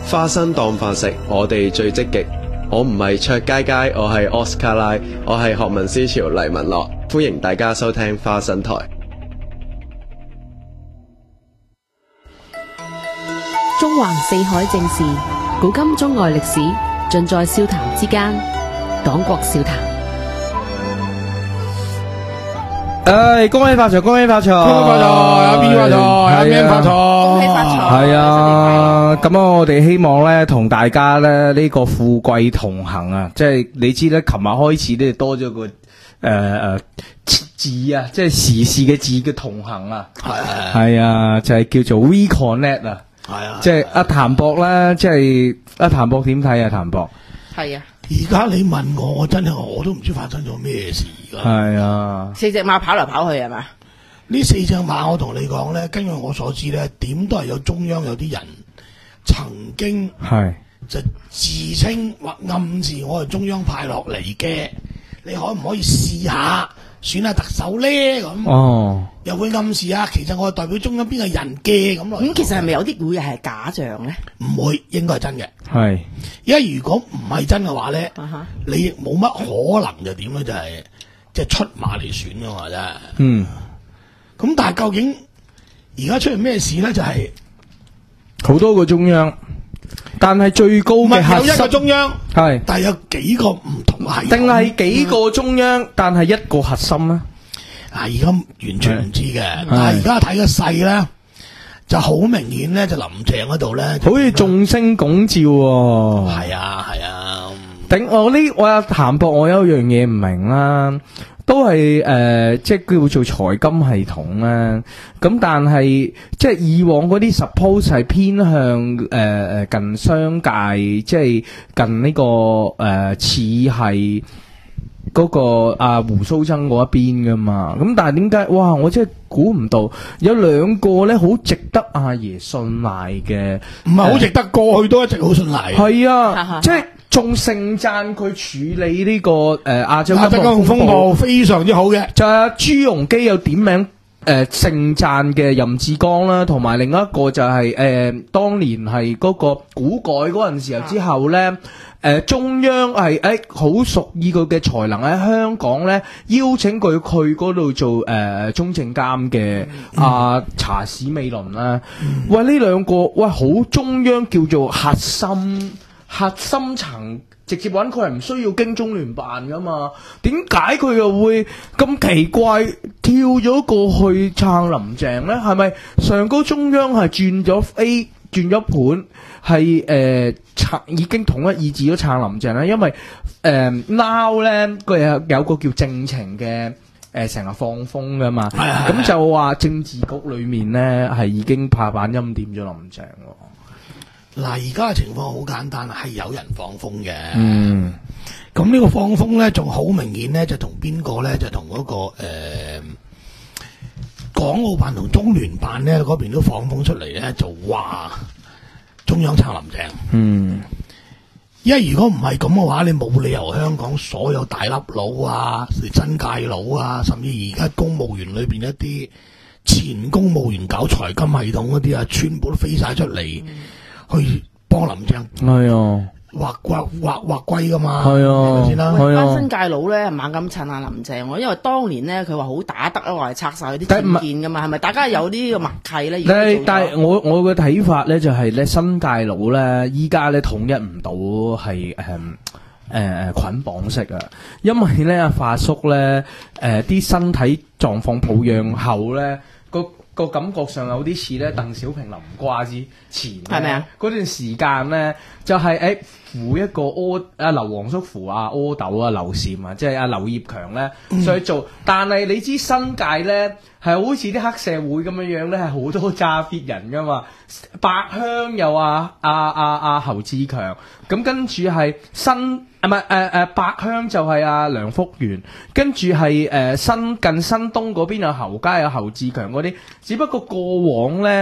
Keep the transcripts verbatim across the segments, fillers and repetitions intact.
花生當飯食，我哋最積極。我唔係卓佳佳，我係 Oscar 拉，我係學民思潮黎文樂，歡迎大家收聽花生台。 中橫四海正事，古今中外歷史，盡在笑談之間。黨國笑談。 唉，恭喜發財，恭喜發財， 恭喜發財，阿 B 發財，阿 Man 發財， 恭喜發財。 係啊，咁啊，我哋希望咧同大家咧呢個富貴同行啊，即係你知咧，琴日開始咧多咗個誒誒字啊，即係時事嘅字嘅同行啊，係係啊，就係叫做 WeConnect 啊，係啊，即係阿譚博啦，即係阿譚博點睇啊？譚博係啊。 而家你問我，我真係我都唔知發生咗咩事而家。 係啊， 四隻馬跑嚟跑去係嘛？ 呢四隻馬我同你講咧，根據我所知咧，點都係有中央有啲人曾經係就自稱或暗示我係中央派落嚟嘅，你可唔可以試下選下特首咧？咁哦，又會暗示啊，其實我係代表中央邊個人嘅咁咯。 咁其實係咪有啲會係假象咧？ 唔會，應該係真嘅。 係， 因為如果唔係真嘅話咧，uh huh. 你亦冇乜可能就點咧，就係即係出馬嚟選嘅嘛，真係。嗯。咁但係究竟而家出現咩事咧？就係、是、 好多個中央，但係最高嘅核心有一個中央係， 但係有幾個唔同系統， 定係幾個中央，嗯、但係一個核心咧？ 啊，而家完全唔知嘅，但係而家睇個勢咧，就好明顯咧，就林鄭嗰度咧， 好似眾星拱照喎。 係啊係啊， 頂我呢我有譚博，我有一樣嘢唔明啦。都係誒、呃，即係叫做財金系統啦。咁但係即係以往嗰啲 suppose 係偏向誒誒、呃、近商界，即係近呢、這個誒似係嗰個阿、啊、胡鬚曾嗰一邊噶嘛。咁但係點解？哇！我真係估唔到有兩個咧，好值得阿爺信賴嘅， 唔係好值得，過去都一直好信賴。 係啊，即係。仲盛讚佢處理呢、這個誒亞洲金融風暴非常之好嘅， 就係朱鎔基有點名誒盛讚嘅任志剛啦，同埋另一個就係、是、誒、呃、當年係嗰個股改嗰陣時候之後咧，誒、呃、中央係誒好屬意佢嘅才能喺香港咧，邀請佢去嗰度做誒、呃、中證監嘅阿查史美倫啦。嗯、喂，呢兩個喂好中央叫做核心。核心層直接揾佢係唔需要經中聯辦噶嘛？點解佢又會咁奇怪跳咗過去撐林鄭呢？係咪上高中央係轉咗 A 轉咗盤，係誒撐已經統一意志咗撐林鄭呢？因為誒、呃、now 呢，佢有有個叫政情嘅誒成日放風噶嘛，咁就話政治局裏面呢係已經拍板欽點咗林鄭喎。 嗱，而家嘅情況好簡單，係有人放風嘅。 嗯， 咁呢個放風咧，仲好明顯咧，就同邊個咧，就同嗰、那個誒、呃、港澳辦同中聯辦咧嗰邊都放風出嚟咧，就話中央撐林鄭。嗯，因為如果唔係咁嘅話，你冇理由香港所有大粒佬啊、新界佬啊，甚至而家公務員裏邊一啲前公務員搞財金系統嗰啲啊，全部都飛晒出嚟。嗯去幫林鄭係啊，畫畫畫畫龜噶嘛係啊，先啦。 班新界佬咧猛咁襯下林鄭喎，因為當年咧佢話好打得啊，話係拆晒佢啲僭建噶嘛，係咪大家有呢個默契咧？ 但係但係我我嘅睇法咧就係咧新界佬咧依家咧統一唔到係誒誒捆綁式啊，因為咧阿發叔咧誒啲身體狀況抱恙後咧個。個感覺上有啲似咧鄧小平臨瓜之前，係咪啊？嗰段時間咧就係、是、誒、欸、扶一個柯阿劉皇叔扶阿柯斗啊劉禪啊，即係阿劉業強咧上去做，嗯、但係你知新界咧係好似啲黑社會咁樣樣咧，係好多揸 fit 人噶嘛，八鄉有啊阿阿阿侯志強，咁跟住係新。唔係誒誒，八鄉就係阿梁福元，跟住係誒新近新東嗰邊有侯家有侯志強嗰啲，只不過過往咧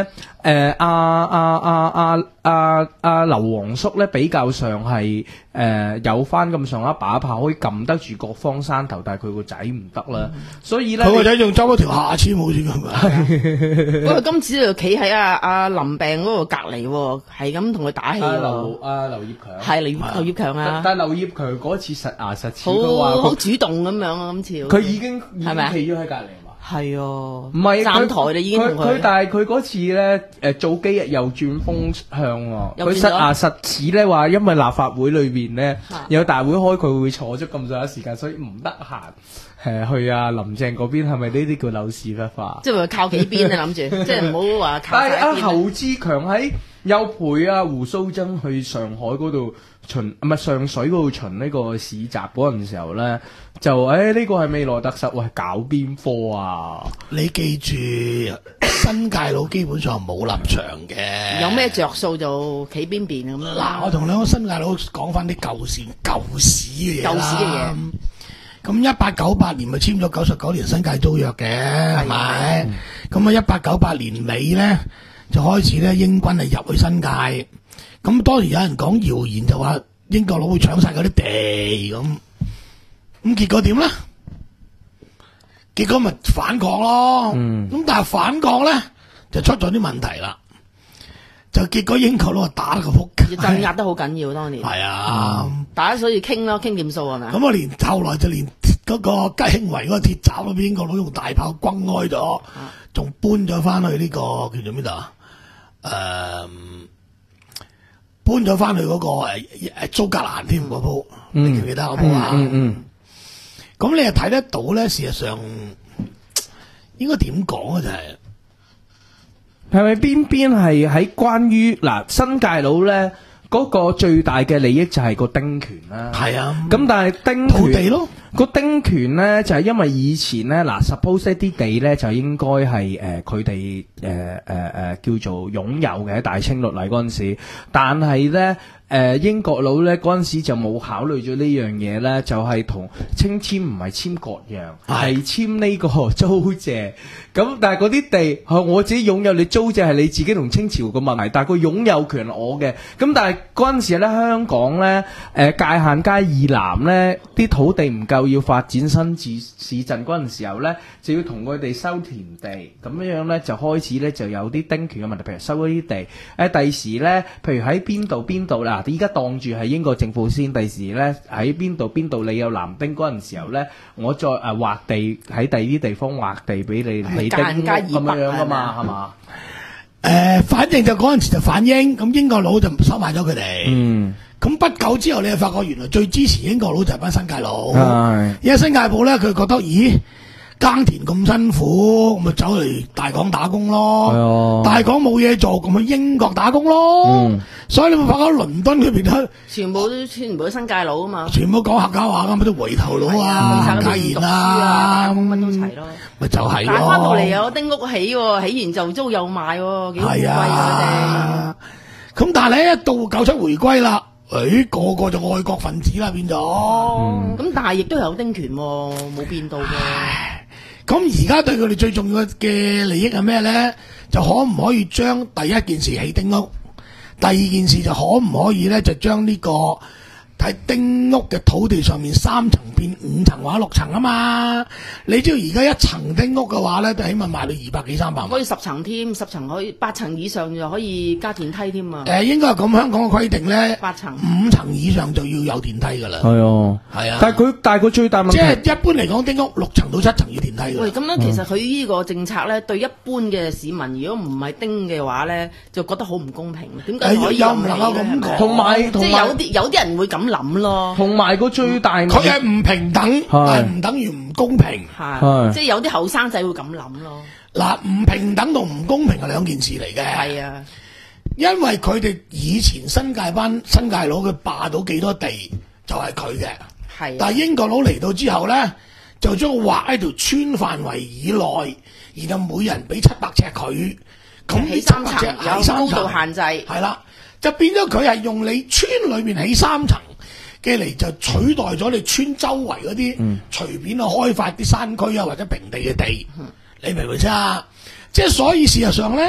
誒阿阿阿阿阿阿劉皇叔咧比較上係誒、呃、有翻咁上下把炮，可以撳得住各方山頭，但係佢個仔唔得啦，嗯、所以咧佢個仔仲執咗條下籤冇先係咪？ 不過今次就企喺阿阿林病嗰個隔離喎，係咁同佢打氣喎。 劉阿劉業強係劉劉業強啊！ 但係劉業強嗰次實牙實齒， 好好主動咁樣啊！今次佢已經係咪企咗喺隔離。 係啊， 唔係站台你已經同佢， 佢但係佢嗰次咧，誒做幾日又轉風向喎。佢實牙實齒咧話，因為立法會裏邊咧有大會開，佢會坐咗咁上下時間，所以唔得閒誒去啊林鄭嗰邊。係咪呢啲叫柳屎忽花？ 即係話靠幾邊啊？諗住即係唔好話靠。 但係阿侯志強喺又陪阿胡鬚曾去上海嗰度巡，唔係上水嗰度巡呢個市集嗰陣時候咧。就誒呢個係未來特首，喂搞邊科啊？ 你記住，新界佬基本上冇立場嘅。 有咩着數就企邊邊咁樣。 嗱，我同兩個新界佬講翻啲舊事、舊史嘅嘢啦。 舊史嘅嘢。 咁一八九八年咪簽咗九十九年新界租約嘅，係咪？咁啊一八九八年尾咧就開始咧英軍係入去新界。咁當時有人講謠言就話英國佬會搶晒嗰啲地咁。咁結果點咧？結果咪反抗咯。咁、嗯、但係反抗咧就出咗啲問題啦。就結果英國佬打得個撲街， 鎮壓得好緊要當年。 係啊， 嗯、大家所以傾咯，傾掂數係咪？ 咁啊，連後來就連嗰個吉興圍嗰個鐵閘都俾英國佬用大炮轟開咗，仲、啊、搬咗翻去呢、這個叫做邊度啊？誒、呃，搬咗翻去嗰、那個誒誒蘇格蘭添嗰鋪，你記唔記得嗰鋪啊？嗯嗯。咁你又睇得到咧？事實上應該點講啊？就係係咪邊邊係喺關於嗱新界佬咧嗰個最大嘅利益就係個丁權啦。係啊，咁但係丁權土地咯， 個丁權咧就係因為以前咧嗱 suppose 一啲地咧就應該係誒佢哋誒誒誒叫做擁有嘅喺大清律例嗰陣時，但係咧。誒、呃、英國佬咧嗰陣時就冇考慮咗呢樣嘢咧，就係、是、同清簽唔係簽割讓，係簽呢個租借。咁但係嗰啲地係我自己擁有，你租借係你自己同清朝嘅問題，但係個擁有權係我嘅。咁但係嗰陣時咧，香港咧誒、呃、界限街以南咧啲土地唔夠，要發展新市市鎮嗰陣時候咧，就要同佢哋收田地，咁樣樣咧就開始咧就有啲丁權嘅問題，譬如收嗰啲地誒第時咧，譬如喺邊度邊度啦。依家當住係英國政府先，第時咧喺邊度邊度你有男丁嗰陣時候咧，我再誒劃地喺第二啲地方劃地俾你，你丁咁樣樣噶嘛，係嘛？ 誒，反正就嗰陣時就反英，咁英國佬就收買咗佢哋。嗯，咁不久之後，你就發覺原來最支持英國佬就係班新界佬。係，因為新界部咧，佢覺得咦？耕田咁辛苦，咪走嚟大港打工咯。大港冇嘢做，咁去英國打工咯。嗯、所以你咪發覺倫敦嗰邊都全部都全部都新界佬啊嘛。 全部講客家話噶，咪都回頭佬啊，客家言啊，乜都齊咯。咪就係咯。但係翻到嚟有丁屋起，起完就租又賣，幾好貴啊！咁但係咧，一到九七回歸啦，誒、哎，個個就愛國分子啦，變咗。咁、 嗯、但係亦都有丁權，冇變到嘅。 咁而家對佢哋最重要嘅利益係咩咧？就可唔可以將第一件事起丁屋，第二件事就可唔可以咧就將呢、這個喺丁屋嘅土地上面三層變五層或者六層啊嘛？你知道而家一層丁屋嘅話咧，都起碼賣到二百幾三百萬。 可以十層添，十層可以八層以上就可以加電梯添啊！誒、 呃，應該係咁，香港嘅規定咧， 八層五層以上就要有電梯噶啦。係啊，係啊。但係佢但係佢最大問題， 即係一般嚟講，丁屋六層到七層要電梯。 喂，咁樣其實佢呢個政策咧，對一般嘅市民，如果唔係丁嘅話咧，就覺得好唔公平。點解可以又唔能夠咁講？同埋即係有啲有啲人會咁諗咯。 同埋個最大問題， 佢係唔平等，但係唔等於唔公平。 係，即係有啲後生仔會咁諗咯。 嗱，唔平等同唔公平係兩件事嚟嘅。 係啊， 因為佢哋以前新界班新界佬佢霸到幾多地就係佢嘅。係，但係英國佬嚟到之後咧，就將劃喺條村範圍以內，然後每人俾七百尺佢，咁起三層有高度限制。 係啦，就變咗佢係用你村裏面起三層。嘅嚟就取代咗你村周圍嗰啲隨便去開發啲山區啊或者平地嘅地，嗯、你明唔明先啊？即係所以事實上咧，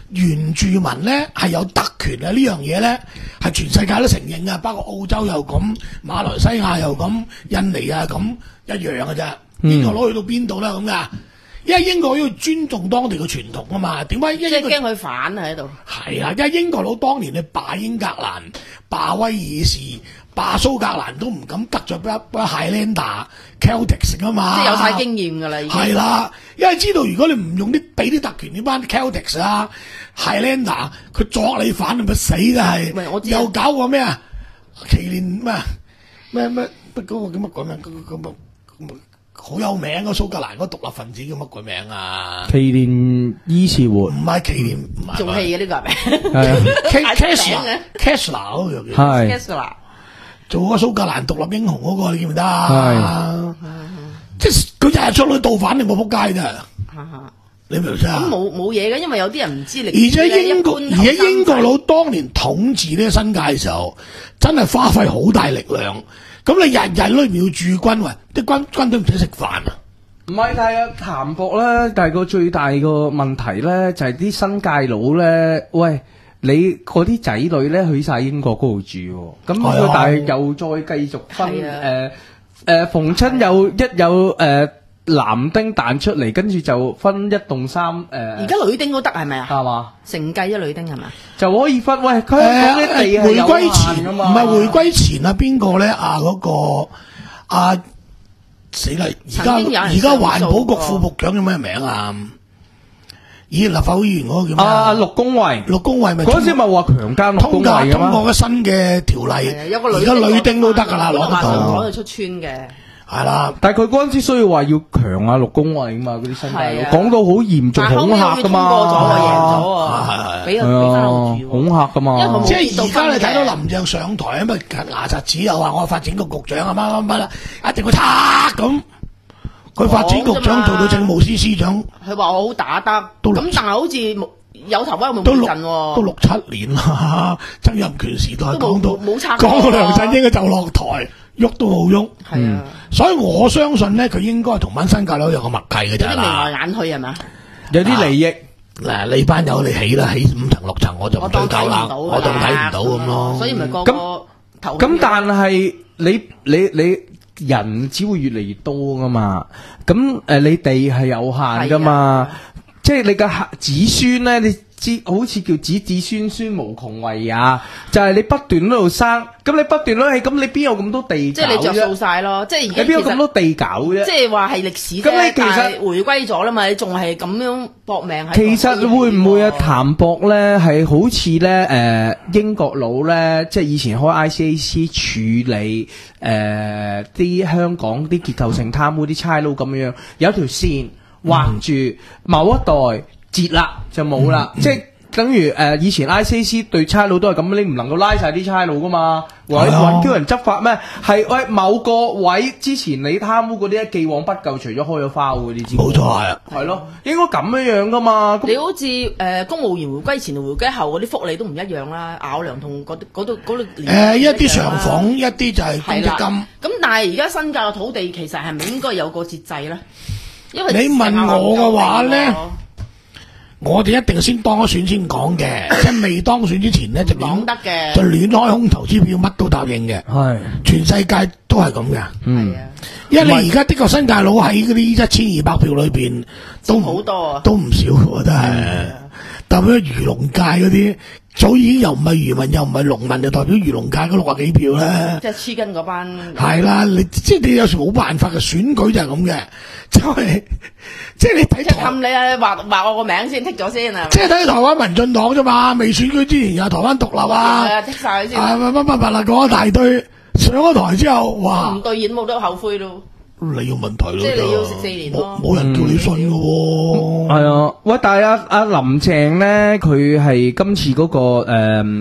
原住民咧係有特權啊！呢樣嘢咧係全世界都承認嘅，包括澳洲又咁，馬來西亞又咁，印尼啊咁一樣嘅啫。英國佬去到邊度啦咁噶？因為英國要尊重當地嘅傳統啊嘛。點解？ 即係驚佢反喺度。 係啊，因為英國佬當年去霸英格蘭、霸威爾士、霸蘇格蘭都唔敢得罪嗰啲 Highlander、Celtics 啊嘛。 即係有晒經驗㗎啦，已經。 係啦，因為知道如果你唔用啲俾啲特權呢班 Celtics 啊、Highlander，佢作你反，咪死㗎係。又搞過咩啊？奇連咩咩咩嗰個叫乜鬼名？嗰個嗰個好有名嘅蘇格蘭嗰獨立分子叫乜鬼名啊？ 奇連伊士活唔係奇連，唔係做戲嘅呢個係咪 ？Kessler 嗰個叫係 Kessler 做嗰蘇格蘭獨立英雄嗰個，你記唔記得啊？即係佢日日出去盜反，你冇仆街啫。你明唔明啊？ 咁冇冇嘢嘅，因為有啲人唔知歷史。而且英國，而且英國佬當年統治呢個新界嘅時候，真係花費好大力量。咁你日日裏面要駐軍，喂，啲軍軍隊唔使食飯啊？ 唔係，但係譚博咧，但係個最大個問題咧，就係啲新界佬咧，喂，你嗰啲仔女咧去晒英國嗰度住，咁佢但係又再繼續分誒誒，逢親有一有誒男丁彈出嚟，跟住就分一棟三誒。而家女丁都得係咪啊？ 係嘛？ 承繼咗女丁係咪？ 就可以分喂，佢講啲地係有限噶嘛？ 唔係回歸前啊，邊個咧？啊嗰個啊死啦！而家而家環保局副局長叫咩名啊？以前立法會議員嗰個叫咩啊？ 陸恭蕙， 陸恭蕙咪嗰時咪話強姦陸恭蕙嘅通過咗新嘅條例，而家女丁都得噶啦，攞得到。 攞到出村嘅。 係啦， 但係佢嗰陣時需要話要強啊陸恭蕙嘛，嗰啲新界佬講到好嚴重恐嚇噶嘛， 過咗我贏咗啊，係係，俾俾翻我住， 恐嚇噶嘛。 即係而家你睇到林鄭上台啊，咪牙擦子又話我發展局局長啊乜乜乜啦，一定會拆咁。佢發展局長做到政務司司長， 佢話我好打得，咁但係好似有頭威冇尾陣喎， 都六七年啦，曾蔭權時代講到冇拆， 講到梁振英就落台。喐都冇喐， 係啊， 所以我相信咧，佢應該同班新界佬有個默契嘅啫啦。 有啲眉來眼去係咪？ 有啲利益嗱，你班友你起啦，起五層六層，我就唔追究啦，我當睇唔到咁咯。 所以咪個個投咁，但係你你你人只會越嚟越多噶嘛？咁誒，你地係有限噶嘛？即係你嘅子孫咧，你。知好似叫子子孫孫無窮為也，就係、是、你不斷喺度生，咁你不斷喺度，咁你邊有咁多地搞啫？ 即係你着數晒咯，即係而家你邊有咁多地搞啫？ 即係話係歷史啫， 咁你其實但係回歸咗啦嘛，你仲係咁樣搏命喺。 其實會唔會啊？譚博咧係好似咧誒英國佬咧，即係以前開 I C A C 處理誒啲、呃、香港啲結構性貪污啲差佬咁樣，有一條線畫住某一代。截啦就冇啦，嗯嗯、即係等於誒、呃、以前 I C A C 對差佬都係咁，你唔能夠拉晒啲差佬噶嘛，或者叫人執法咩？係喂某個位之前你貪污嗰啲，既往不咎，除咗開咗花嗰啲之外， 冇錯係啊， 係咯，應該咁樣樣噶嘛。 你好似誒、呃、公務員回歸前同回歸後嗰啲福利都唔一樣啦，咬糧同嗰嗰度嗰度誒一啲上訪，一啲就係公積金。 咁但係而家新界嘅土地其實係咪應該有個節制咧？因為你問我嘅話咧。我哋一定先當咗選先講嘅，即係未當選之前咧就講得嘅， 就亂開空頭支票，乜都答應嘅。係，全世界都係咁嘅。嗯，因為你而家的確新界佬喺嗰啲一千二百票裏邊都好多啊，都唔少嘅，真係。特別漁農界嗰啲，早已經又唔係漁民，又唔係農民，就代表漁農界嗰六十幾票咧。 即係黐筋嗰班。係啦，你即係你有時冇辦法嘅，選舉就係咁嘅，就係即係你睇。即係氹你啊！畫畫我個名先剔咗先啊！ 即係睇台灣民進黨啫嘛，未選舉之前有台灣獨立啊， 係啊，剔晒佢先。 啊乜乜乜乜啦，講一大堆，上咗台之後，哇！ 唔對演冇得後悔咯。 你要問題咯， 即係你要食四年咯， 冇人叫你信嘅喎。係啊，喂！但係阿阿林鄭咧，佢係今次嗰個誒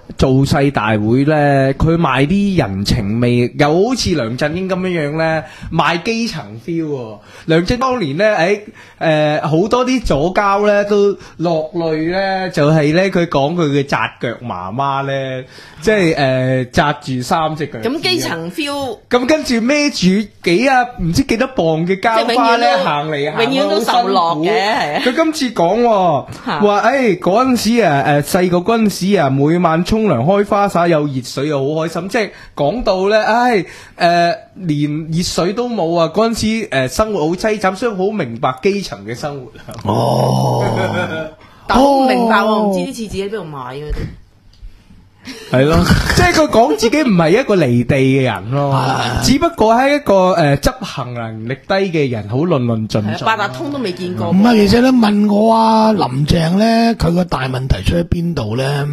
造勢大會咧，佢賣啲人情味，又好似梁振英咁樣樣咧，賣基層 feel 喎。梁振英當年咧，誒誒好多啲左膠咧都落淚咧，就係咧佢講佢嘅紮腳媽媽咧，即係誒紮住三隻腳。 咁基層 feel。 咁跟住孭住幾啊唔知幾多磅嘅膠花咧行嚟行去， 永遠都受落嘅，係啊。 佢今次講喎，話誒嗰陣時啊誒細個嗰陣時啊，每晚沖涼開花灑有熱水又好開心，即係講到咧，唉誒、呃、連熱水都冇啊！嗰陣時誒、呃、生活好凄慘，所以好明白基層嘅生活啊。 哦， 但我唔明白喎，唔知啲廁紙喺邊度買嘅。 係咯，即係佢講自己唔係一個離地嘅人咯，只不過係一個誒執行能力低嘅人，好論論盡盡。 八達通都未見過。 唔係，其實咧問我啊，林鄭咧，佢個大問題出喺邊度咧？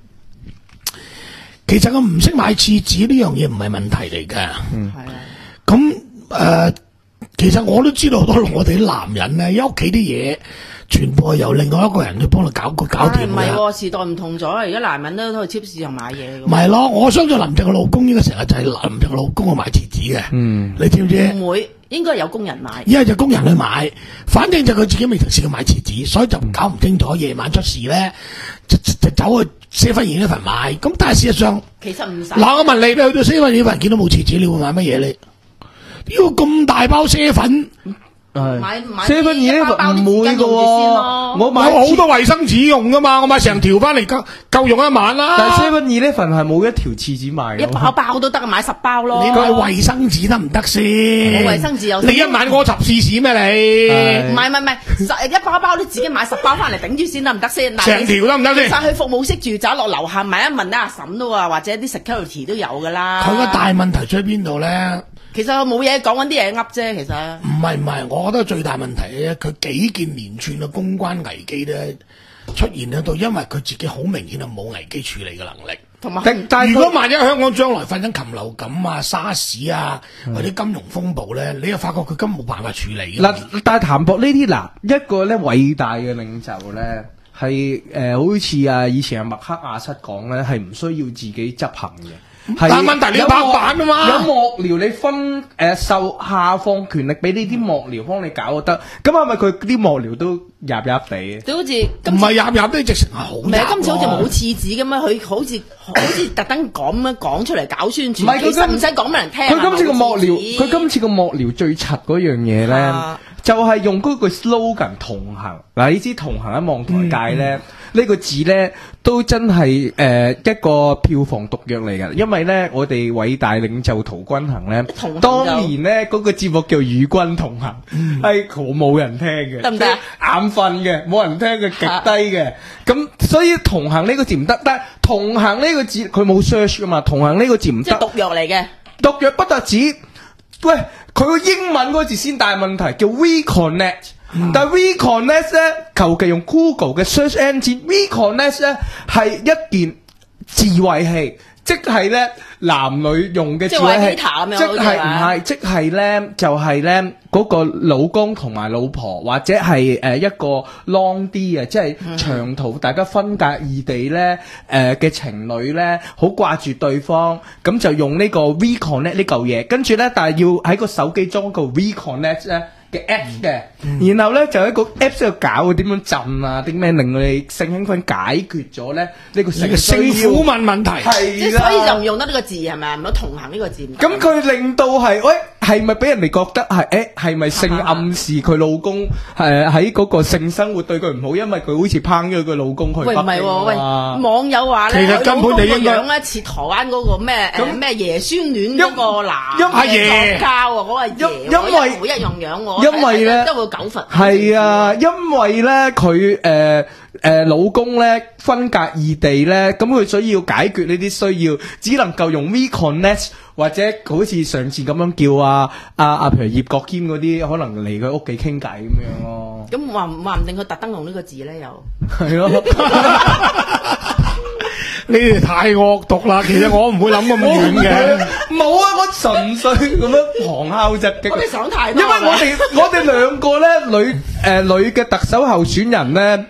其實我唔識買廁紙呢樣嘢唔係問題嚟嘅。嗯，係啊。咁誒、呃，其實我都知道好多我哋啲男人咧，屋企啲嘢全部係由另外一個人去幫佢搞個搞掂嘅。唔係喎， 時代唔同咗，而家男人都去超市又買嘢。 唔係咯，我相信林鄭嘅老公應該成日就係林鄭嘅老公去買廁紙嘅。嗯，你知唔知？ 唔會，應該有工人買。 一係就工人去買，反正就佢自己未曾試過買廁紙，所以就搞唔清楚。夜晚出事咧，就就，就走去四分二呢份買。咁但係事實上， 其實唔使。 嗱，我問你，你去到四分二份見到冇廁紙，你會買乜嘢你？要咁大包啡粉？ 買買四分二呢個唔會嘅喎，我買有好多衛生紙用噶嘛，我買成條翻嚟夠夠用一晚啦。 但係四分二呢份係冇一條廁紙賣嘅， 一包包都得，買十包咯。 你買衛生紙得唔得先？ 冇衛生紙有。 你一晚屙十次屎咩你？ 唔係唔係唔係，一包包都自己買十包翻嚟頂住先得唔得先？ 成條得唔得先？ 上去服務式住宅落樓下問一問阿嬸都話，或者啲 security 都有噶啦。 佢個大問題出喺邊度咧？ 其實我冇嘢講緊啲嘢噏啫，其實唔係唔係，我覺得最大問題咧，佢幾件連串嘅公關危機咧出現喺度，因為佢自己好明顯係冇危機處理嘅能力。 同埋， 但如果萬一香港將來發生禽流感啊、沙士啊或者金融風暴咧，你又發覺佢根本冇辦法處理。 嗱，但係譚博呢啲嗱一個咧偉大嘅領袖咧，係誒、呃、好似啊以前阿麥克亞瑟講咧，係唔需要自己執行嘅。 但係問題你拍板啊嘛， 有幕僚你分誒、呃、受下放權力俾呢啲幕僚幫你搞就得，咁係咪佢啲幕僚都入入地？ 都好似唔係入入都直情係好。唔係今次好似冇廁紙咁樣，佢好似好似特登講咁講出嚟搞宣傳。唔係佢使唔使講俾人聽？ 佢今次個幕僚，佢今次個幕僚最柒嗰樣嘢咧，啊、就係用嗰句 slogan 同行。嗱，你知同行喺網台界咧。嗯呢個字呢都真係誒、呃、一個票房毒藥嚟㗎，因為呢我哋偉大領袖陶君行呢，當年呢嗰、那個節目叫與君同行，係好冇人聽嘅， 得唔得？ 眼瞓嘅，冇人聽嘅，極低嘅，咁、啊、所以同行呢個字唔得，但係同行呢個字佢冇 search 㗎嘛，同行呢個字唔得， 即係毒藥嚟嘅， 毒藥不特止，喂佢個英文嗰個字先大問題，叫 We Connect。嗯、但係 WeConnect 咧，求其用 Google 嘅 search engine，WeConnect 咧係一件智慧器，即係咧男女用嘅智慧器，即係唔係，即係咧就係咧嗰個老公同埋老婆，或者係誒一個 long 啲嘅，即係長途大家分隔異地咧誒嘅情侶咧，好掛住對方，咁就用呢個 WeConnect 呢嚿嘢，跟住咧，但係要喺個手機裝個 WeConnect 咧嘅 app 嘅，嗯、然後咧就喺個 app 度搞點樣震啊，點咩令佢哋性興奮解決咗咧呢、這個性性苦問問題， 係啦，所以就唔用得呢個字係咪？唔好同行呢個字。 咁佢令到係喂係咪俾人哋覺得係誒係咪性暗示佢老公誒喺嗰個性生活對佢唔好，因為佢好似拏咗佢老公去北京啊？喂唔係喎，喂網友話咧， 其實根本就應該樣咧似台灣嗰個咩誒咩爺孫戀嗰個男係爺交啊，嗰個爺， 因為一樣樣喎。 因為咧都會九佛係啊，因為咧佢誒誒老公咧分隔異地咧，咁佢所以要解決呢啲需要，只能夠用 WeConnect 或者好似上次咁樣叫啊啊啊，譬如葉國謙嗰啲，可能嚟佢屋企傾偈咁樣咯。咁話話唔定佢特登用呢個字咧，又係咯。 你哋太惡毒啦！其實我唔會諗咁遠嘅。 冇啊，我純粹咁樣旁敲側擊。 我哋想太多。 因為我哋我哋兩個咧女誒、呃、女嘅特首候選人咧，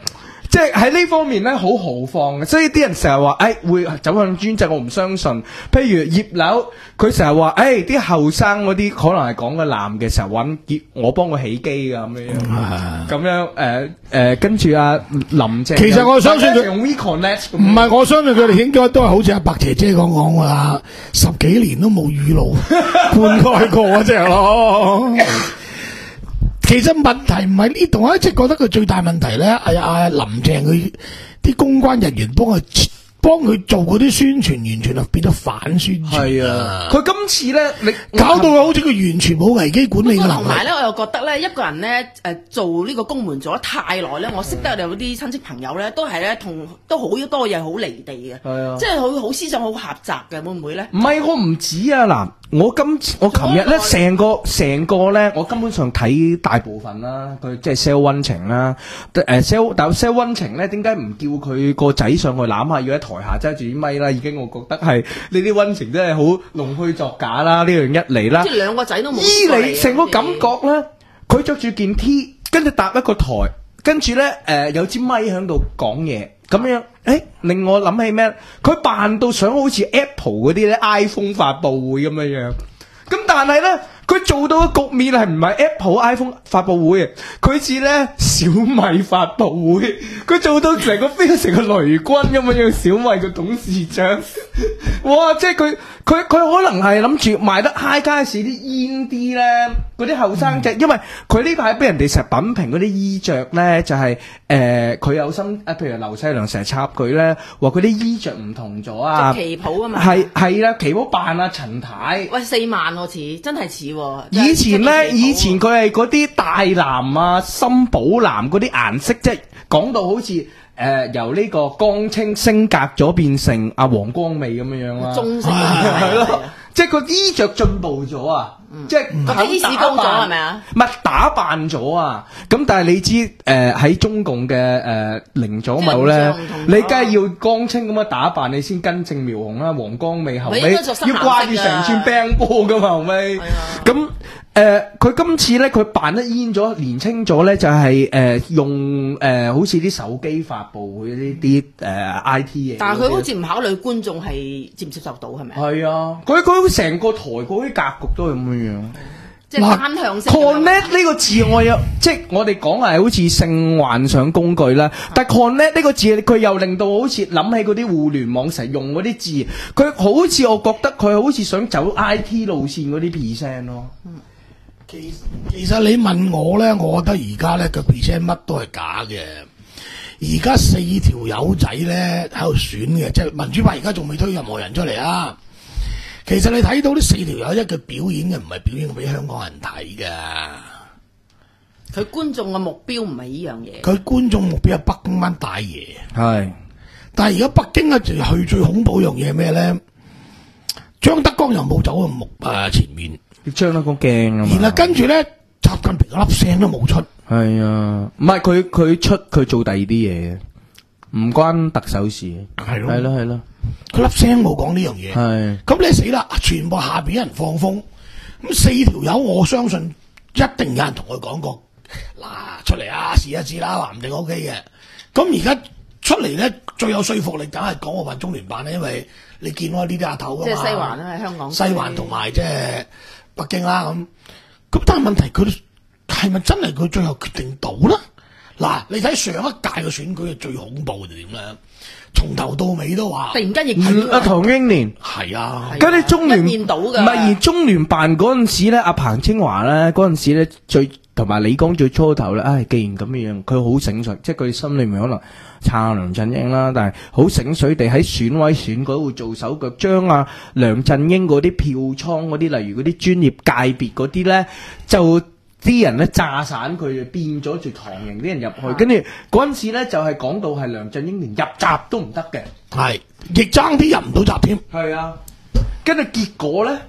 即係喺呢方面咧好豪放嘅，所以啲人成日話誒會走向專制，我唔相信。譬如葉劉，佢成日話誒啲後生嗰啲可能係講個男嘅，成日揾葉我幫佢起機噶咁樣，咁樣誒誒跟住阿林鄭， 其實我相信佢用 WeConnect， 唔係我相信佢哋應該都係好似阿白姐姐講講噶啦，十幾年都冇雨露灌溉過嗰隻咯。其實問題唔係呢度，我一直覺得佢最大問題咧，係阿林鄭佢啲公關人員幫佢幫佢做嗰啲宣傳，完全係變咗反宣傳。 係啊，佢今次咧，你搞到好似佢完全冇危機管理嘅能力。 同埋咧，我又覺得咧，一個人咧誒做呢個公門做得太耐咧，我識得有啲親戚朋友咧，都係咧同都好多嘢好離地嘅。係啊，即係好好思想好狹窄嘅，會唔會咧？ 唔係，我唔止啊嗱。我今次我琴日咧成個成個咧，我根本上睇大部分啦，佢即係 sell 溫情啦，誒 sell 但 sell 溫情咧，點解唔叫佢個仔上去攬下，要喺台下揸住啲咪啦？已經我覺得係呢啲溫情真係好弄虛作假啦！呢樣一嚟啦， 即係兩個仔都冇。 依嚟成個感覺咧，佢着住件 T， 跟住搭一個台，跟住咧誒有支咪喺度講嘢。咁樣，誒、欸、令我諗起咩？佢扮到想好似 Apple 嗰啲咧 iPhone 發佈會咁樣樣，咁但係咧，佢做到嘅局面係唔係 Apple iPhone 發佈會，佢似咧小米發佈會，佢做到成個飛成個雷軍咁樣樣，小米嘅董事長，哇！即係佢佢佢可能係諗住賣得 high 街市啲煙啲咧，嗰啲後生仔，因為佢呢排俾人哋成日品評嗰啲衣着咧，就係誒佢有心啊，譬如劉細良成日插佢咧，話佢啲衣着唔同咗啊， 旗袍啊嘛， 係係啦，旗袍扮啊陳太， 喂四萬喎似，真係似喎。 以前咧，以前佢係嗰啲大藍啊、深寶藍嗰啲顏色，即係講到好似誒、呃、由呢個江青升格咗變成阿黃光美咁樣樣啦， 中性係咯，即係個衣着進步咗啊！即係個底子高咗係咪啊？ 唔係打扮咗啊！咁但係你知誒喺中共嘅誒零左右咧，你梗係要江青咁樣打扮，你先根正苗紅啦。黃光美後尾要掛住成串冰波噶嘛後尾。咁誒佢今次咧佢扮得煙咗年青咗咧，就係誒用誒好似啲手機發佈會呢啲誒 I T 嘢。 但係佢好似唔考慮觀眾係接唔接受到係咪？ 係啊，佢佢成個台嗰啲格局都係咁樣。 即係單向性。 connect 呢個字我有，即係我哋講係好似性幻想工具啦。但係 connect 呢個字，佢又令到好似諗起嗰啲互聯網成日用嗰啲字，佢好似我覺得佢好似想走 I T 路線嗰啲 percent 咯。 嗯， 其其實你問我咧，我覺得而家咧個 percent 乜都係假嘅。而家四條友仔咧喺度選嘅，即係民主派而家仲未推任何人出嚟啊。其實你睇到呢四條友一嘅表演嘅，唔係表演俾香港人睇嘅。 佢觀眾嘅目標唔係呢樣嘢。 佢觀眾目標係北京班大爺。 係， 但係而家北京咧就去最恐怖一樣嘢係咩咧？張德江又冇走喺目誒前面， 張德江驚啊嘛。 然後跟住咧，習近平粒聲都冇出。 係啊，唔係佢佢出佢做第二啲嘢，唔關特首事。 係咯， 係咯，係咯。 佢粒聲冇講呢樣嘢， 係咁你死啦！全部下邊有人放風，咁四條友我相信一定有人同佢講過，嗱出嚟啊試一試啦，話唔定 O K 嘅。咁而家出嚟咧最有說服力，梗係港澳辦、中聯辦啦，因為你見到呢啲阿頭噶嘛， 即係西環啦，喺香港。 西環同埋即係北京啦，咁咁但係問題佢係咪真係佢最後決定到咧？嗱，你睇上一屆嘅選舉係最恐怖嘅點咧？從頭到尾都話， 突然間亦係阿唐英年係啊， 嗰啲中聯一面倒㗎， 唔係而中聯辦嗰陣時咧，阿彭清華咧嗰陣時咧最同埋李剛最初頭咧，唉，既然咁樣，佢好醒水，即係佢心裏面可能撐梁振英啦，但係好醒水地喺選委選舉度做手腳，將阿梁振英嗰啲票倉嗰啲，例如嗰啲專業界別嗰啲咧就。啲人咧炸散佢，變咗住唐營啲人入去，跟住嗰陣時咧就係、是、講到係梁振英連入閘都唔得嘅， 係亦爭啲入唔到閘添。 係啊，跟住結果咧，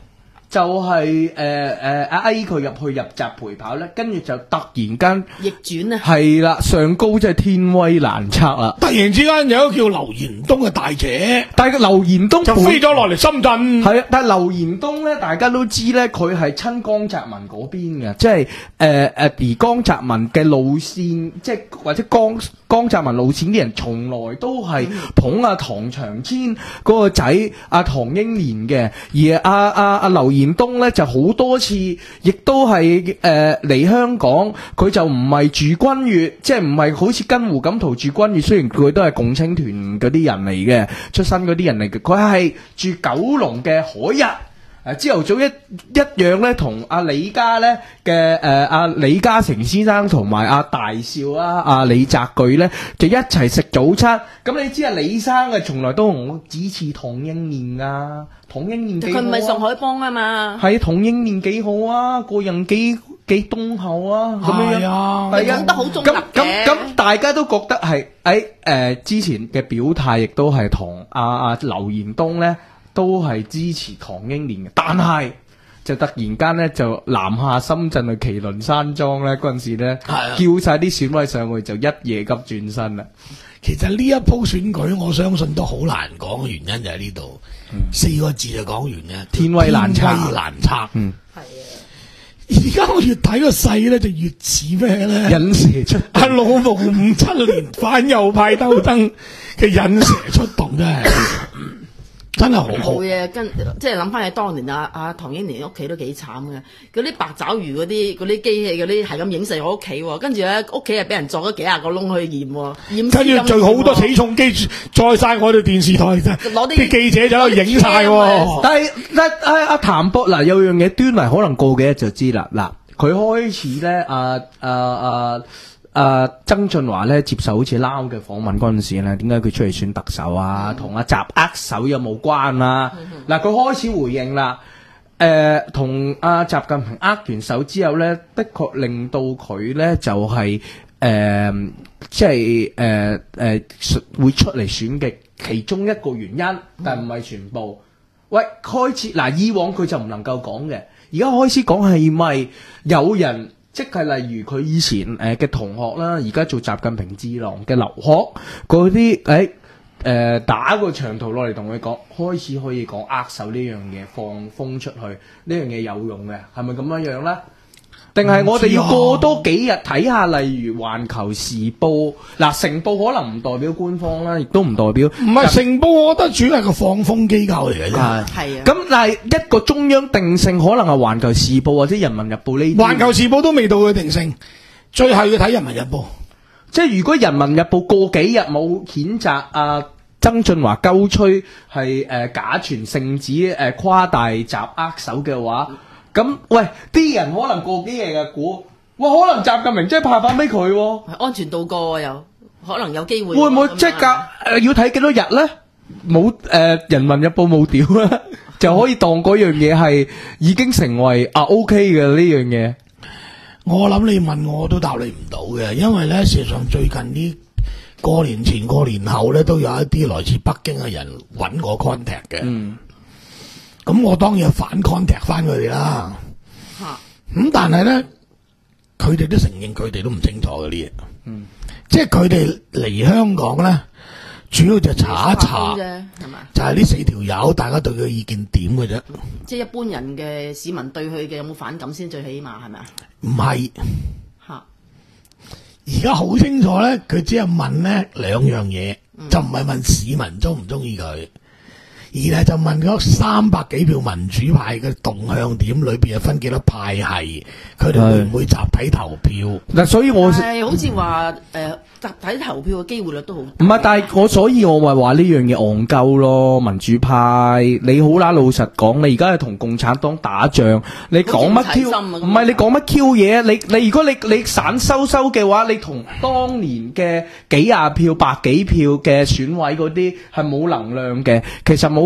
就係誒誒阿 A 佢入去入閘陪跑咧，跟住就突然間逆轉啊！ 係啦，上高真係天威難測啦！ 突然之間有一個叫劉延東嘅大姐， 但係劉延東就飛咗落嚟深圳。 係啊，但係劉延東咧，大家都知咧，佢係親江澤民嗰邊嘅，即係誒誒而江澤民嘅路線，即係或者江江澤民路線啲人，從來都係捧阿唐長千嗰個仔阿唐英年嘅，而阿阿阿劉延東咧就好多次，亦都係誒嚟香港，佢就唔係住君悅，即係唔係好似跟胡錦濤住君悅，雖然佢都係共青團嗰啲人嚟嘅，出身嗰啲人嚟嘅，佢係住九龍嘅海逸。誒朝頭早一一樣咧，同阿李家咧嘅誒阿李嘉誠先生同埋阿大少啊、阿李澤鉅咧，就一齊食早餐。咁你知啊，李生啊，從來都同我指持唐英年啊，唐英年幾好啊？ 佢唔係上海幫啊嘛？ 係唐英年幾好啊？個人幾幾敦厚啊？咁樣樣， 係啊，講得好中立嘅。 咁咁咁，大家都覺得係誒誒之前嘅表態，亦都係同阿阿劉延東咧。都係支持唐英年嘅，但係就突然間咧就南下深圳去麒麟山莊咧嗰陣時咧，叫晒啲選委上去就一夜急轉身啦。 其實呢一鋪選舉，我相信都好難講嘅原因就喺呢度，嗯、四個字就講完嘅， 天威難測。 天威難測， 嗯， 係啊。 而家我越睇個勢咧，就越似咩咧？ 引蛇出阿老毛五七年反右派鬥爭嘅引蛇出洞真係。真係好好嘅，跟即係諗翻起當年阿阿唐英年屋企都幾慘嘅，嗰啲八爪魚嗰啲嗰啲機器嗰啲係咁影射我屋企喎，跟住咧屋企係俾人鑿咗幾廿個窿去驗喎，驗跟住仲好多起重機載晒我哋電視台攞啲記者就喺度影晒喎。 但係但係阿譚博嗱有樣嘢端倪，可能過幾日就知啦。嗱，佢開始咧，阿阿阿。誒、呃、曾俊華咧接受好似撈嘅訪問嗰陣時咧，點解佢出嚟選特首啊？同阿習握手有冇關啊？嗱、嗯，佢開始回應啦。誒、呃，同阿習近平握完手之後咧，的確令到佢咧就係、是、誒、呃，即係誒誒會出嚟選嘅其中一個原因，但唔係全部。喂，開始嗱、呃，以往佢就唔能夠講嘅，而家開始講係咪有人？即係例如佢以前誒嘅同學啦，而家做習近平智囊嘅劉鶴嗰啲誒誒打個長途落嚟同佢講，開始可以講握手呢樣嘢放風出去，呢樣嘢有用嘅，係咪咁樣樣咧？定係我哋要過多幾日睇下，例如《環球時報》嗱，成報可能唔代表官方啦，亦都唔代表。唔係成報，我覺得主要係個放風機構嚟嘅啫。 係啊。咁但係一個中央定性，可能係《環球時報》或者《人民日報》呢啲。 《環球時報》都未到佢定性，最後要睇《人民日報》。 即係如果《人民日報》過幾日冇譴責啊曾俊華鳩吹係誒假傳聖旨誒誇大習握手嘅話。咁喂，啲人可能過幾日嘅估，哇，可能習近平真係派翻俾佢喎， 安全度過又可能有機會。 會唔會即係隔誒要睇幾多日咧？冇誒、呃，人民日報冇屌啦，就可以當嗰樣嘢係已經成為啊 OK 嘅呢樣嘢。 我諗你問我都答你唔到嘅，因為咧事實上最近呢過年前過年後咧都有一啲來自北京嘅人揾我 contact 嘅。嗯。咁我當然反 contact 翻佢哋啦，咁、嗯、但係咧，佢哋都承認佢哋都唔清楚嘅啲嘢，嗯，即係佢哋嚟香港咧，主要就查一查，係嘛，就係呢四條友，大家對佢意見點嘅啫， 即係一般人嘅市民對佢嘅有冇反感先最起碼係咪啊？ 唔係，吓，而家好清楚咧，佢只係問咧兩樣嘢，嗯、就唔係問市民中唔中意佢。而係就問咗三百幾票民主派嘅動向點，裏邊有分幾多派系，佢哋會唔會集體投票？ 嗱，所以我係好似話誒集體投票嘅機會率都好。唔係，但係我所以我咪話呢樣嘢戇鳩咯。民主派你好啦，老實講，你而家係同共產黨打仗，你講乜 Q？唔係你講乜 Q 嘢？你你如果你你散收收嘅話，你同當年嘅幾廿票、百幾票嘅選委嗰啲係冇能量嘅，其實冇。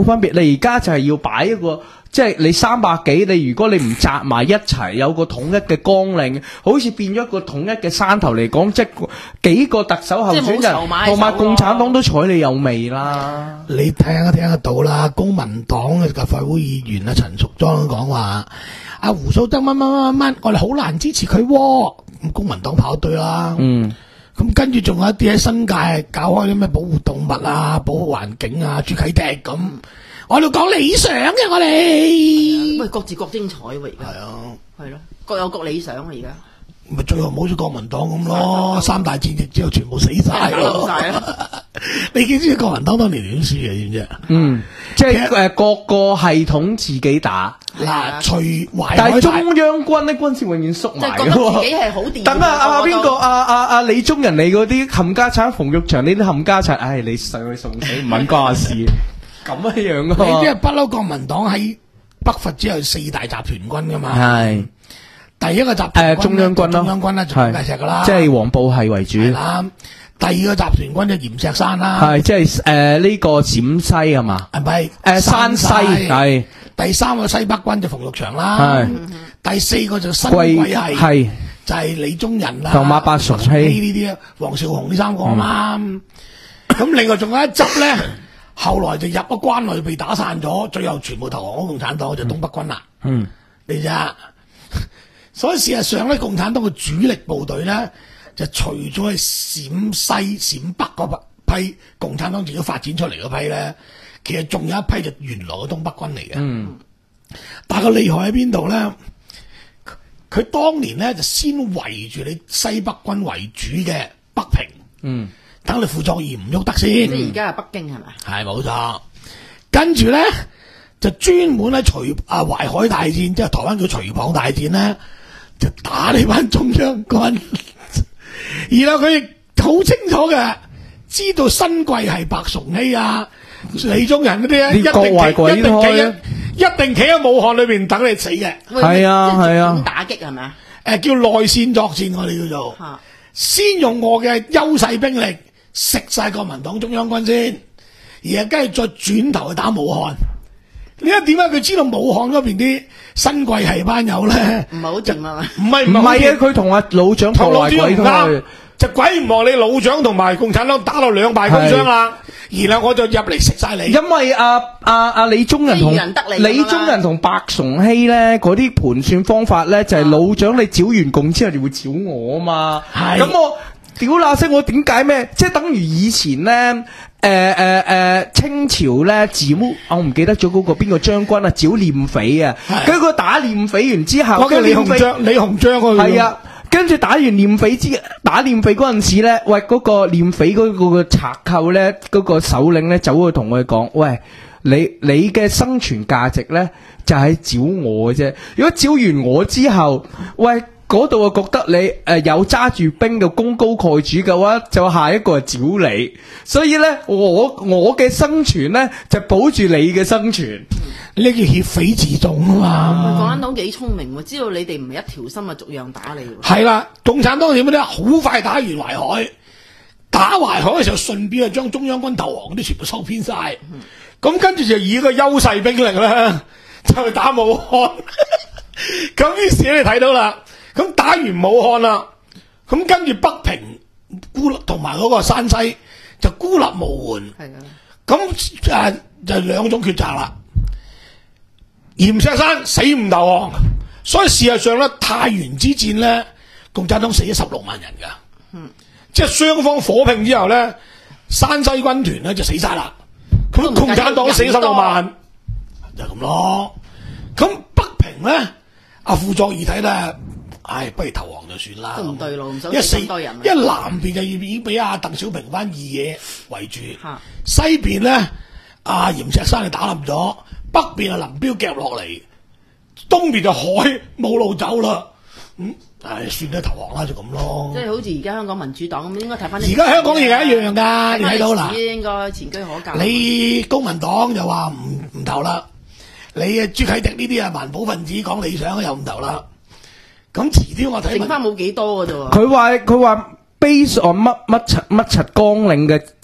冇分別。你而家就係要擺一個。即係你三百幾，你如果你唔集埋一齊，有個統一嘅綱領，好似變咗一個統一嘅山頭嚟講，即係幾個特首候選人同埋共產黨都睬你有味啦。 你聽都聽得到啦，公民黨嘅立法會議員啊陳淑莊講話，阿胡素德乜乜乜乜，我哋好難支持佢喎。咁公民黨跑隊啦。嗯。咁跟住仲有一啲喺新界搞開啲咩保護動物啊、保護環境啊、朱啟迪咁。我哋講理想嘅，我哋喂各自各精彩喎，而家係啊，係咯，各有各理想啊，而家咪最後冇咗國民黨咁咯，三大戰役之後全部死晒咯，你知唔知國民黨當年點輸嘅？知唔知？嗯， 即係誒各個系統自己打嗱，隨懷， 但係中央軍咧軍事永遠縮埋嘅喎， 自己係好掂。 等下阿邊個阿阿阿李宗仁你嗰啲冚家產，馮玉祥呢啲冚家產，唉，你上去送死唔揾關事。咁樣樣噶， 你即係不嬲國民黨喺北伐之後四大集團軍噶嘛？係第一個集團誒中央軍咯， 中央軍啦，就大石噶啦， 即係黃埔係為主啦。第二個集團軍就閻錫山啦， 係即係誒呢個陝西係嘛？ 係咪誒山西係？ 第三個西北軍就馮玉祥啦，係第四個就新貴系，係就係李宗仁啦， 同馬伯崇禧呢啲啊，黃紹竑呢三個啊嘛。咁另外仲有一執咧。後來就入咗關內被打散咗，最後全部投降咗共產黨，就東北軍啦。嗯，你咋？所以事實上咧，共產黨嘅主力部隊咧，就除咗係陝西、陝北嗰批共產黨自己發展出嚟嗰批咧，其實仲有一批就原來嘅東北軍嚟嘅。嗯，但係個厲害喺邊度咧？佢當年咧就先圍住你西北軍為主嘅北平。嗯。等你傅作義唔喐得先， 即係而家係北京係咪？ 係冇錯，跟住咧就專門喺徐啊淮海大戰，即係台灣叫徐蚌大戰咧，就打呢班中央軍。然後佢亦好清楚嘅，知道新貴係白崇禧啊、李宗仁嗰啲咧，一定企一定企一定企喺武漢裏邊等你死嘅。 係啊係啊， 點打擊係咪啊？ 誒，叫內線作戰，我哋叫做，先用我嘅優勢兵力。食晒國民黨中央軍先，而家跟住再轉頭去打武漢。你一點解佢知道武漢嗰邊啲新貴系班友咧？唔係好勁啊嘛？唔係唔係啊！佢同阿老蔣同埋鬼佢， 就鬼唔望你老蔣同埋共產黨打到兩敗俱傷啦。然後我就入嚟食晒你。 因為阿阿阿李宗仁同李宗仁同白崇禧咧嗰啲盤算方法咧，就係老蔣你剿完共之後就會剿我啊嘛。咁我。屌嗱聲，我點解咩？即係等於以前咧，誒誒誒，清朝咧剿，我唔記得咗嗰個邊個將軍啊，剿聶匪啊。跟住佢打聶匪完之後， 跟住李鴻章，李鴻章嗰個係啊。跟住打完聶匪之打聶匪嗰陣時咧，喂，嗰個聶匪嗰個個賊寇咧，嗰個首領咧走去同佢講，喂，你你嘅生存價值咧就係剿我嘅啫。如果剿完我之後，喂。嗰度啊，覺得你誒、呃、有揸住兵嘅功高蓋主嘅話，就下一個係剿你。所以咧，我我嘅生存咧就保住你嘅生存。 呢叫協匪自重啊嘛。 共產黨幾聰明喎，知道你哋唔係一條心啊，逐樣打你。 係啦，共產黨點樣咧？好快打完淮海，打淮海嘅時候，順便就將中央軍投降啲全部收編晒。咁、嗯、跟住就以個優勢兵力咧，就去打武漢。咁於是你睇到啦。咁打完武漢啦，咁跟住北平孤立同埋嗰個山西就孤立無援。係啊，咁誒就兩種抉擇啦。閻錫山死唔投降，所以事實上咧，太原之戰咧，共產黨死咗十六萬人噶。嗯，即係雙方火拼之後咧，山西軍團咧就死晒啦。咁共產黨死十六萬，就咁咯。咁北平咧，阿傅作義睇咧。唉，不如投降就算啦。都唔對路，唔想咁多人。因為南邊就已經俾阿鄧小平班二嘢圍住，西邊咧阿閻錫山就打冧咗，北邊阿林彪夾落嚟，東邊就海冇路走啦。咁唉，算啦，投降啦，就咁咯。即係好似而家香港民主黨咁，應該睇翻。而家香港而家一樣㗎，你睇到啦。應該前車可鑑。你公民黨就話唔唔投啦，你啊朱啟迪呢啲啊環保分子講理想又唔投啦。咁遲啲我睇剩翻冇幾多嘅啫喎。佢話佢話 base on 乜乜柒乜柒綱領嘅情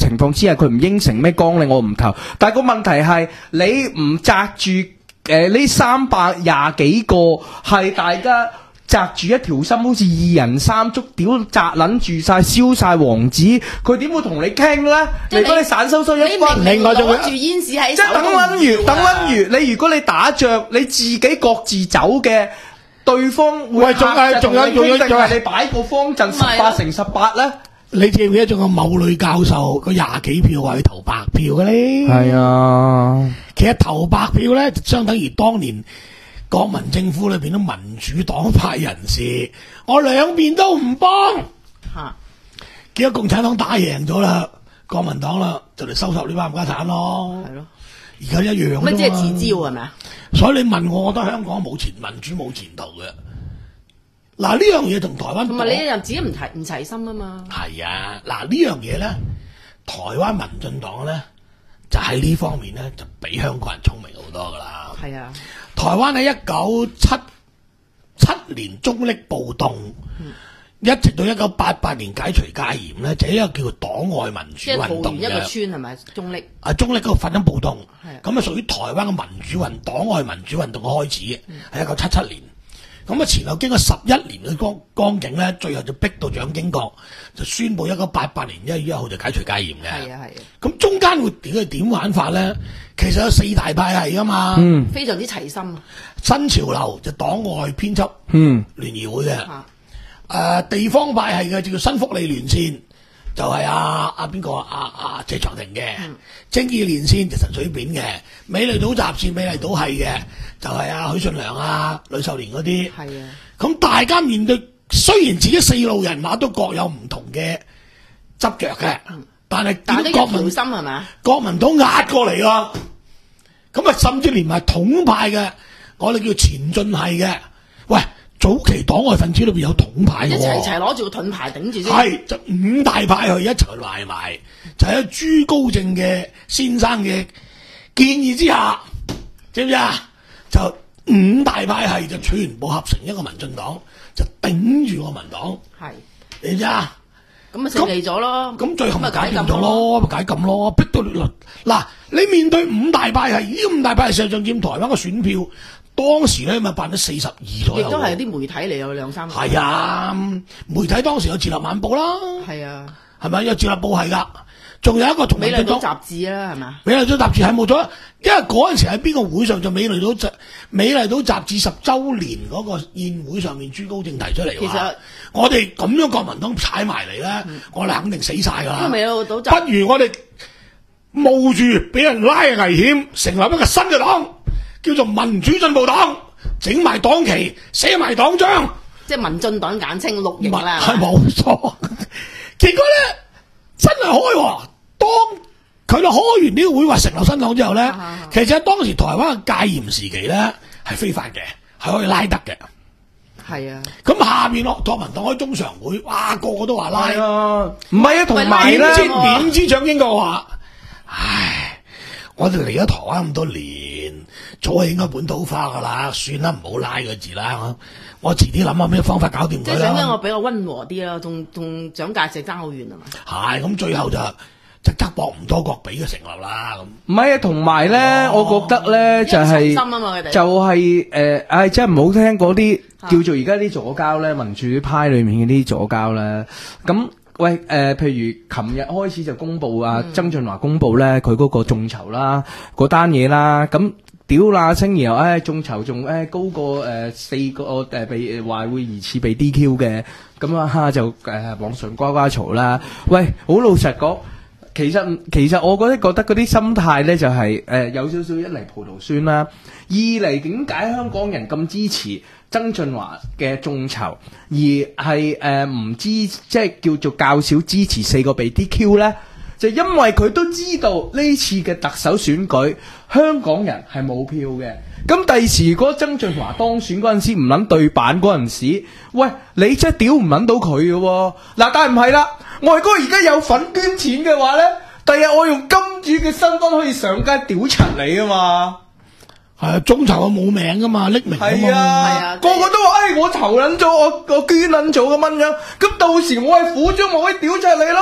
情況之下，佢唔應承咩綱領我唔投。但係個問題係你唔擲住誒呢三百廿幾個係大家擲住一條心，好似二人三足，屌擲撚住晒，燒晒王子，佢點會同你傾咧？如果你散收收一分， 另外仲攞住煙屎喺手， 即係等撚如等撚如你，如果你打仗，你自己各自走嘅，對方會仲係仲有仲有仲係你擺個方陣十八乘十八咧？ 你記唔記得仲有某女教授個廿幾票話要投白票嘅咧？ 係啊， 其實投白票咧，相等於當年國民政府裏邊啲民主黨派人士，我兩邊都唔幫，吓，結果共產黨打贏咗啦，國民黨啦就嚟收拾呢班冚家產咯，係咯，而家一樣啫嘛， 乜即係自招係咪啊？ 所以你問我，我覺得香港冇前民主冇前途嘅。嗱呢樣嘢同台灣， 同埋你又自己唔齊唔齊心啊嘛。係啊，嗱呢樣嘢咧，台灣民進黨咧就喺呢方面咧就比香港人聰明好多噶啦。 係啊。 台灣喺一九七七年中壢暴動，嗯、一直到一九八八年解除戒嚴咧，就係一個叫做黨外民主運動嘅。一個村係咪中壢？啊，中壢嗰個發生暴動，咁啊屬於台灣嘅民主運黨外民主運動嘅開始嘅，係一九七七年。咁啊前後經過十一年嘅光光景咧，最後就逼到蔣經國就宣布一九八八年一月一號就解除戒嚴嘅。係啊係啊。咁中間會點去點玩法咧？其實有四大派系噶嘛， 嗯，非常之齊心。 新潮流就黨外編輯， 嗯， 聯誼會嘅，誒、啊呃、地方派系嘅就叫新福利連線，就係阿阿邊個阿阿謝長廷嘅，嗯、正義連線就陳水扁嘅，美麗島集線美麗島係嘅，就係阿許信良啊、呂秀蓮嗰啲，係啊。咁大家面對雖然自己四路人馬都各有唔同嘅執着嘅。嗯，但係見到國民心係咪？國民黨壓過嚟啊！咁啊，甚至連埋統派嘅，我哋叫前進系嘅。喂，早期黨外分子裏邊有統派嘅，一齊齊攞住個盾牌頂住先。係就五大派去一齊賴埋，就喺朱高正嘅先生嘅建議之下，知唔知啊？就五大派系就全部合成一個民進黨，就頂住個民黨。係，你知啊？咁咪勝利咗咯，咁最後咪解禁咗咯，咪解禁咯，逼到嗱嗱，你面對五大派系，呢五大派系實際上佔台灣嘅選票，當時咧咪辦咗四十二左右，亦都係啲媒體嚟有兩三個。係啊，媒體當時有《自立晚報》啦，係啊，係咪有《自立報》係噶？仲有一個同美麗島雜誌啦，係咪？美麗島雜誌係冇咗，因為嗰陣時喺邊個會上就美麗島雜美麗島雜誌十週年嗰個宴會上面，朱高正提出嚟。其實我哋咁樣國民黨踩埋嚟咧，嗯、我哋肯定死晒噶啦。因為美麗島雜誌不如我哋冒住俾人拉嘅危險，成立一個新嘅黨，叫做民主進步黨，整埋黨旗，寫埋黨章，即係民進黨簡稱綠營啦。係冇錯。結果咧。真係開、哦，當佢哋開完呢個會話成立新黨之後咧，啊、其實當時台灣嘅戒嚴時期咧係非法嘅，係可以拉得嘅。係啊，咁下面落國民黨開中常會，哇個個都話拉，唔係啊，同埋咧，點知點知蔣經國話，唉，我哋嚟咗台灣咁多年，早係應該本土化噶啦，算啦，唔好拉個字啦。我遲啲諗下咩方法搞掂佢啦。即係想將我比較溫和啲啦，同同蔣介石爭好遠啊嘛。係咁，最後就就側膊唔多國俾佢成立啦。咁唔係啊，同埋咧，我覺得咧就係就係誒，唉，真係唔好聽嗰啲叫做而家啲左膠咧，民主派裏面嘅啲左膠咧。咁喂誒，譬如琴日開始就公布啊，曾俊華公布咧佢嗰個眾籌啦，嗰單嘢啦，咁。屌啦聲，然後誒眾籌仲誒高過誒、呃、四個誒、呃、被話會疑似被 D Q 嘅，咁啊就誒、呃、網上呱呱嘈啦。喂，好老實講，其實其實我覺得覺得嗰啲心態咧就係、是、誒、呃、有少少一嚟葡萄酸啦，二嚟點解香港人咁支持曾俊華嘅眾籌，而係誒唔支即係叫做較少支持四個被 D Q 咧？就因為佢都知道呢次嘅特首選舉，香港人係冇票嘅。咁第時如果曾俊華當選嗰陣時唔撚對版嗰陣時，喂，你真係屌唔撚到佢嘅喎。嗱，但係唔係啦，外哥而家有份捐錢嘅話咧，第日我用金主嘅身份可以上街屌柒你啊嘛。係啊，眾籌我冇名噶嘛，匿名啊嘛。係啊，個個都話，哎，我籌撚咗，我我捐撚咗咁樣樣。咁到時我係苦中我可以屌柒你咯。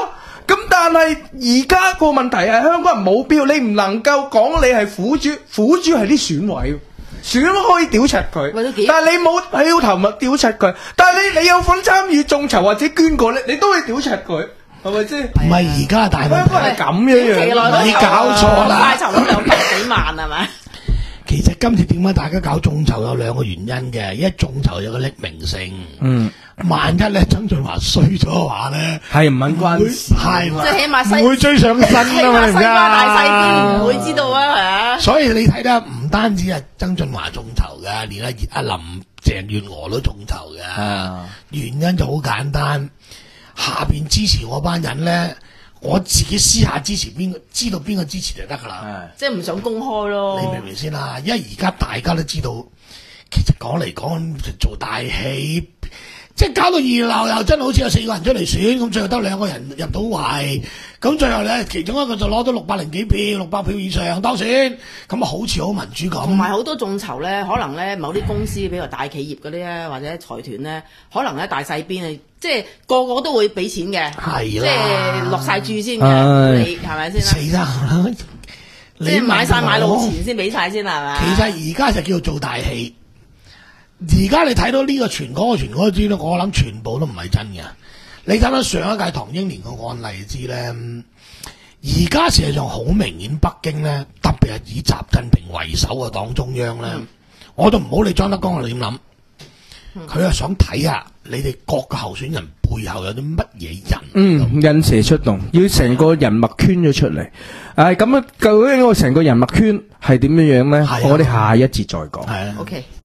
咁但係而家個問題係香港人冇票，你唔能夠講你係苦主，苦主係啲選委。選都可以屌柒佢，但係你冇喺個頭咪屌柒佢。但係你你有份參與眾籌或者捐過咧，你都會屌柒佢，係咪先？ 唔係而家大問題， 香港係咁樣樣， 你搞錯啦！ 快籌到兩百幾萬係咪？ 其實今次點解大家搞眾籌有兩個原因嘅，一眾籌有個匿名性，嗯，萬一咧曾俊華衰咗嘅話咧， 係唔肯關事， 係即係起碼西唔會追上身啊嘛， 西瓜大細邊唔會知道啊，係啊。所以你睇得唔單止係曾俊華眾籌嘅，連阿阿林鄭月娥都眾籌嘅，啊、原因就好簡單，下邊支持我班人咧。我自己私下支持邊個，知道邊個支持就得噶啦。 即係唔想公開咯。 你明唔明先啦？因為而家大家都知道，其實講嚟講去做大戲，即係搞到熱鬧又真係好似有四個人出嚟選，咁最後得兩個人入到圍，咁最後咧其中一個就攞到六百零幾票，六百票以上當選，咁啊好似好民主咁。 同埋好多眾籌咧，可能咧某啲公司，比如大企業嗰啲咧，或者財團咧，可能咧大細邊啊。即係個個都會俾錢嘅，即係落晒注先嘅，你係咪先啦？ 死啦！ 即係買晒買路錢先俾晒先係咪？ 其實而家就叫做做大戲。而家你睇到呢個傳嗰個傳嗰啲咧，我諗全部都唔係真嘅。你睇到上一屆唐英年個案例知咧，而家事實上好明顯，北京咧特別係以習近平為首嘅黨中央咧，嗯、我都唔好理張德江你點諗。佢係想睇下你哋各個候選人背後有啲乜嘢人， 嗯，引蛇出洞，要成個人脈圈咗出嚟。誒，咁啊，究竟我成個人脈圈係點樣樣咧？我哋下一節再講。 OK。